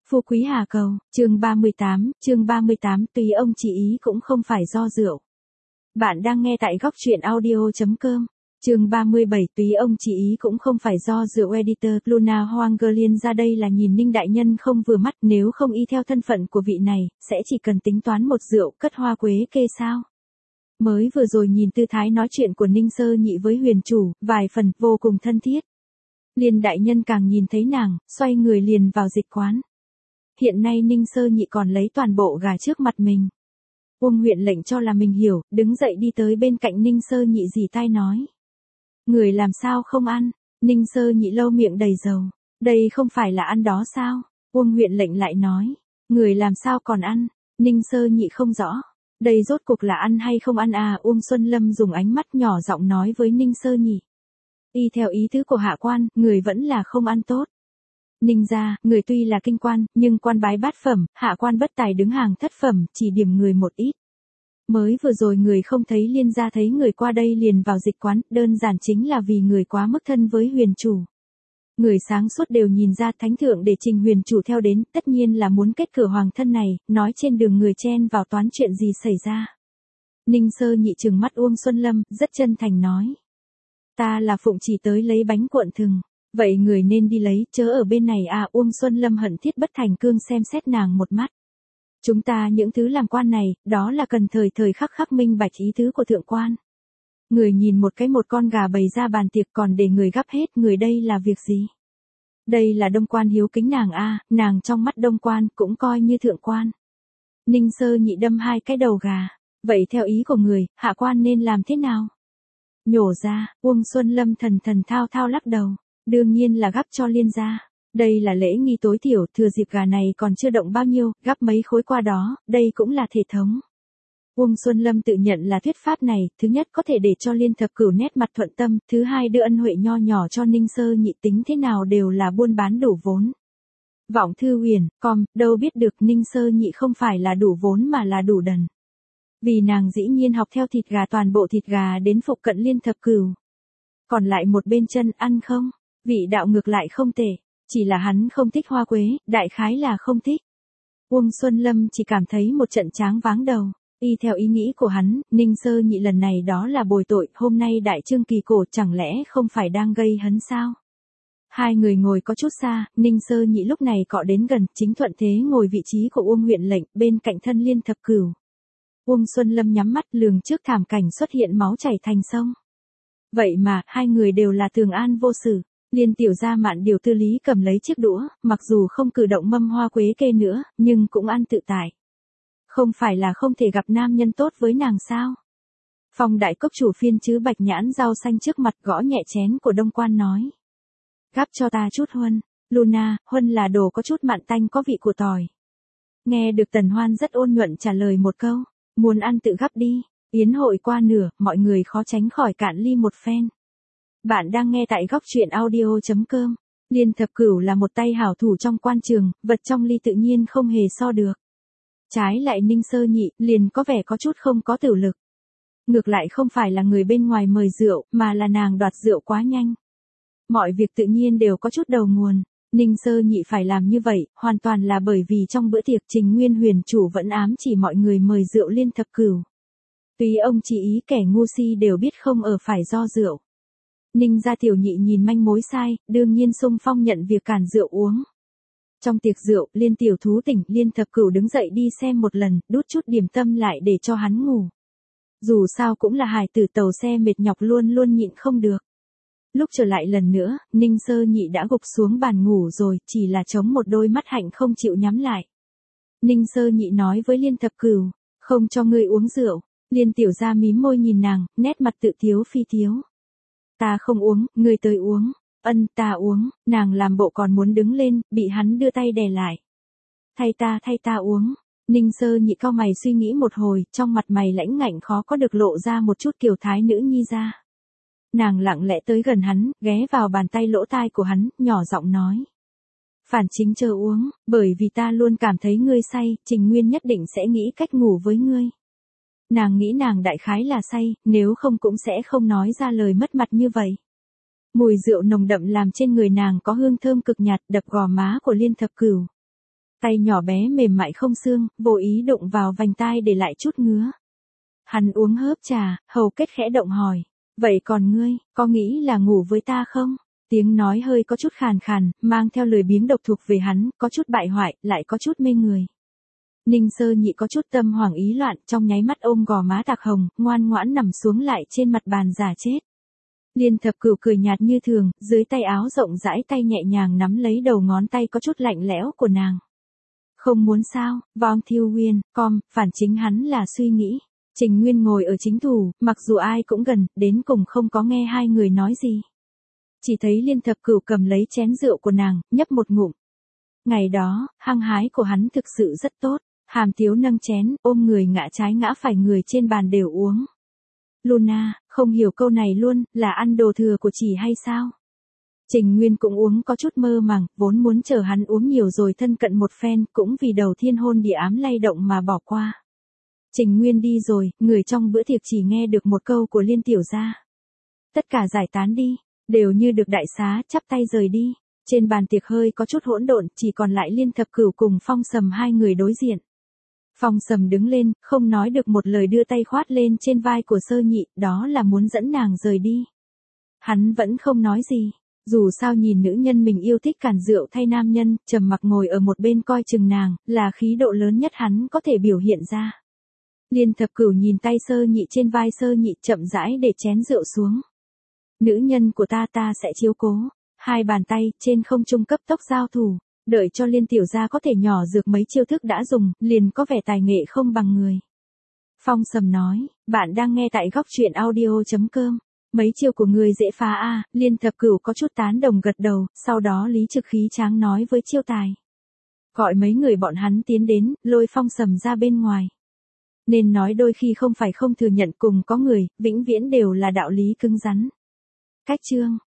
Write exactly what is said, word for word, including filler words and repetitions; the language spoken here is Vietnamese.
Phú Quý Hà Cầu, chương ba mươi tám, chương ba mươi tám tùy ông chỉ ý cũng không phải do rượu. Bạn đang nghe tại góc truyện audio.com. Chương ba mươi bảy tùy ông chỉ ý cũng không phải do rượu. Editor Luna Hoangelian ra đây là nhìn Ninh đại nhân không vừa mắt, nếu không y theo thân phận của vị này, sẽ chỉ cần tính toán một rượu cất hoa quế kê sao. Mới vừa rồi nhìn tư thái nói chuyện của Ninh Sơ Nhị với huyền chủ, vài phần vô cùng thân thiết. Liên đại nhân càng nhìn thấy nàng, xoay người liền vào dịch quán. Hiện nay Ninh Sơ Nhị còn lấy toàn bộ gà trước mặt mình. Uông huyện lệnh cho là mình hiểu, đứng dậy đi tới bên cạnh Ninh Sơ Nhị dì tai nói. Người làm sao không ăn? Ninh Sơ Nhị lâu miệng đầy dầu. Đây không phải là ăn đó sao? Uông huyện lệnh lại nói. Người làm sao còn ăn? Ninh Sơ Nhị không rõ. Đây rốt cuộc là ăn hay không ăn à? Uông Xuân Lâm dùng ánh mắt nhỏ giọng nói với Ninh Sơ Nhị. Y theo ý tứ của hạ quan, người vẫn là không ăn tốt. Ninh gia, người tuy là kinh quan, nhưng quan bái bát phẩm, hạ quan bất tài đứng hàng thất phẩm, chỉ điểm người một ít. Mới vừa rồi người không thấy Liên gia thấy người qua đây liền vào dịch quán, đơn giản chính là vì người quá mức thân với huyền chủ. Người sáng suốt đều nhìn ra thánh thượng để trình huyền chủ theo đến, tất nhiên là muốn kết cửa hoàng thân này, nói trên đường người chen vào toán chuyện gì xảy ra. Ninh Sơ Nhị trừng mắt Uông Xuân Lâm, rất chân thành nói. Ta là phụng chỉ tới lấy bánh cuộn thừng. Vậy người nên đi lấy, chớ ở bên này à. Uông Xuân Lâm hận thiết bất thành cương xem xét nàng một mắt. Chúng ta những thứ làm quan này, đó là cần thời thời khắc khắc minh bạch ý tứ của thượng quan. Người nhìn một cái một con gà bày ra bàn tiệc còn để người gắp hết, người đây là việc gì? Đây là đông quan hiếu kính nàng a, nàng trong mắt đông quan cũng coi như thượng quan. Ninh Sơ Nhị đâm hai cái đầu gà. Vậy theo ý của người, hạ quan nên làm thế nào? Nhổ ra. Uông Xuân Lâm thần thần thao thao lắc đầu. Đương nhiên là gắp cho Liên gia. Đây là lễ nghi tối thiểu, thừa dịp gà này còn chưa động bao nhiêu, gắp mấy khối qua đó, đây cũng là thể thống. Uông Xuân Lâm tự nhận là thuyết pháp này, thứ nhất có thể để cho Liên Thập Cửu nét mặt thuận tâm, thứ hai đưa ân huệ nho nhỏ cho Ninh Sơ Nhị, tính thế nào đều là buôn bán đủ vốn. Vọng Thư Huyền, com, đâu biết được Ninh Sơ Nhị không phải là đủ vốn mà là đủ đần. Vì nàng dĩ nhiên học theo thịt gà toàn bộ thịt gà đến phục cận Liên Thập Cửu. Còn lại một bên chân ăn không? Vị đạo ngược lại không tệ, chỉ là hắn không thích hoa quế, đại khái là không thích. Uông Xuân Lâm chỉ cảm thấy một trận tráng váng đầu, y theo ý nghĩ của hắn, Ninh Sơ Nhị lần này đó là bồi tội, hôm nay đại trương kỳ cổ chẳng lẽ không phải đang gây hấn sao? Hai người ngồi có chút xa, Ninh Sơ Nhị lúc này cọ đến gần, chính thuận thế ngồi vị trí của Uông huyện lệnh, bên cạnh thân Liên Thập Cửu. Uông Xuân Lâm nhắm mắt lường trước thảm cảnh xuất hiện máu chảy thành sông. Vậy mà, hai người đều là thường an vô sự. Liên tiểu gia Mạn điều tư lý cầm lấy chiếc đũa, mặc dù không cử động mâm hoa quế kê nữa, nhưng cũng ăn tự tại. Không phải là không thể gặp nam nhân tốt với nàng sao? Phong đại cốc chủ phiên chứ bạch nhãn rau xanh trước mặt gõ nhẹ chén của đông quan nói. Gắp cho ta chút huân, Luna, huân là đồ có chút mặn tanh có vị của tỏi. Nghe được Tần Hoan rất ôn nhuận trả lời một câu, muốn ăn tự gắp đi. Yến hội qua nửa, mọi người khó tránh khỏi cạn ly một phen. Bạn đang nghe tại góc truyện audio.com. Liên Thập Cửu là một tay hảo thủ trong quan trường, vật trong ly tự nhiên không hề so được. Trái lại Ninh Sơ Nhị, liền có vẻ có chút không có tử lực. Ngược lại không phải là người bên ngoài mời rượu, mà là nàng đoạt rượu quá nhanh. Mọi việc tự nhiên đều có chút đầu nguồn. Ninh Sơ Nhị phải làm như vậy, hoàn toàn là bởi vì trong bữa tiệc Trình Nguyên huyền chủ vẫn ám chỉ mọi người mời rượu Liên Thập Cửu. Tùy ông chỉ ý kẻ ngu si đều biết không ở phải do rượu. Ninh gia tiểu nhị nhìn manh mối sai, đương nhiên xung phong nhận việc cản rượu uống. Trong tiệc rượu, Liên tiểu thú tỉnh, Liên Thập Cửu đứng dậy đi xem một lần, đút chút điểm tâm lại để cho hắn ngủ. Dù sao cũng là hài tử tàu xe mệt nhọc luôn luôn nhịn không được. Lúc trở lại lần nữa, Ninh Sơ Nhị đã gục xuống bàn ngủ rồi, chỉ là chống một đôi mắt hạnh không chịu nhắm lại. Ninh Sơ Nhị nói với Liên Thập Cửu, không cho ngươi uống rượu. Liên tiểu gia mím môi nhìn nàng, nét mặt tự tiếu phi tiếu. Ta không uống, ngươi tới uống. Ân, ta uống. Nàng làm bộ còn muốn đứng lên, bị hắn đưa tay đè lại. Thay ta, thay ta uống. Ninh Sơ Nhị cau mày suy nghĩ một hồi, trong mặt mày lãnh ngạnh khó có được lộ ra một chút kiều thái nữ nhi ra. Nàng lặng lẽ tới gần hắn, ghé vào bàn tay lỗ tai của hắn, nhỏ giọng nói. Phản chính chờ uống, bởi vì ta luôn cảm thấy ngươi say, Trình Nguyên nhất định sẽ nghĩ cách ngủ với ngươi. Nàng nghĩ nàng đại khái là say, nếu không cũng sẽ không nói ra lời mất mặt như vậy. Mùi rượu nồng đậm làm trên người nàng có hương thơm cực nhạt đập gò má của Liên Thập Cửu. Tay nhỏ bé mềm mại không xương, vô ý đụng vào vành tai để lại chút ngứa. Hắn uống hớp trà, hầu kết khẽ động hỏi. Vậy còn ngươi, có nghĩ là ngủ với ta không? Tiếng nói hơi có chút khàn khàn, mang theo lười biếng độc thuộc về hắn, có chút bại hoại, lại có chút mê người. Ninh Sơ Nhị có chút tâm hoảng ý loạn, trong nháy mắt ôm gò má tạc hồng, ngoan ngoãn nằm xuống lại trên mặt bàn giả chết. Liên Thập Cửu cười nhạt như thường, dưới tay áo rộng rãi tay nhẹ nhàng nắm lấy đầu ngón tay có chút lạnh lẽo của nàng. Không muốn sao, Vong Thiêu Nguyên, com, phản chính hắn là suy nghĩ. Trình Nguyên ngồi ở chính thủ, mặc dù ai cũng gần, đến cùng không có nghe hai người nói gì. Chỉ thấy Liên Thập Cửu cầm lấy chén rượu của nàng, nhấp một ngụm. Ngày đó, hăng hái của hắn thực sự rất tốt. Hàm Tiếu nâng chén, ôm người ngã trái ngã phải người trên bàn đều uống. Luna, không hiểu câu này luôn, là ăn đồ thừa của chị hay sao? Trình Nguyên cũng uống có chút mơ màng, vốn muốn chờ hắn uống nhiều rồi thân cận một phen, cũng vì đầu thiên hôn địa ám lay động mà bỏ qua. Trình Nguyên đi rồi, người trong bữa tiệc chỉ nghe được một câu của Liên tiểu gia. Tất cả giải tán đi, đều như được đại xá, chắp tay rời đi. Trên bàn tiệc hơi có chút hỗn độn, chỉ còn lại Liên Thập Cửu cùng Phong Sầm hai người đối diện. Phong Sầm đứng lên, không nói được một lời đưa tay khoát lên trên vai của Sơ Nhị, đó là muốn dẫn nàng rời đi. Hắn vẫn không nói gì, dù sao nhìn nữ nhân mình yêu thích cản rượu thay nam nhân, trầm mặc ngồi ở một bên coi chừng nàng, là khí độ lớn nhất hắn có thể biểu hiện ra. Liên Thập Cửu nhìn tay Sơ Nhị trên vai Sơ Nhị chậm rãi để chén rượu xuống. Nữ nhân của ta ta sẽ chiếu cố. Hai bàn tay trên không trung cấp tốc giao thủ. Đợi cho Liên tiểu gia có thể nhỏ dược mấy chiêu thức đã dùng, liền có vẻ tài nghệ không bằng người. Phong Sầm nói, bạn đang nghe tại góc truyện audio chấm com. Mấy chiêu của người dễ phá a. À, Liên Thập Cửu có chút tán đồng gật đầu, sau đó Lý Trực khí tráng nói với chiêu tài. Gọi mấy người bọn hắn tiến đến, lôi Phong Sầm ra bên ngoài. Nên nói đôi khi không phải không thừa nhận cùng có người, vĩnh viễn đều là đạo lý cứng rắn. Cách chương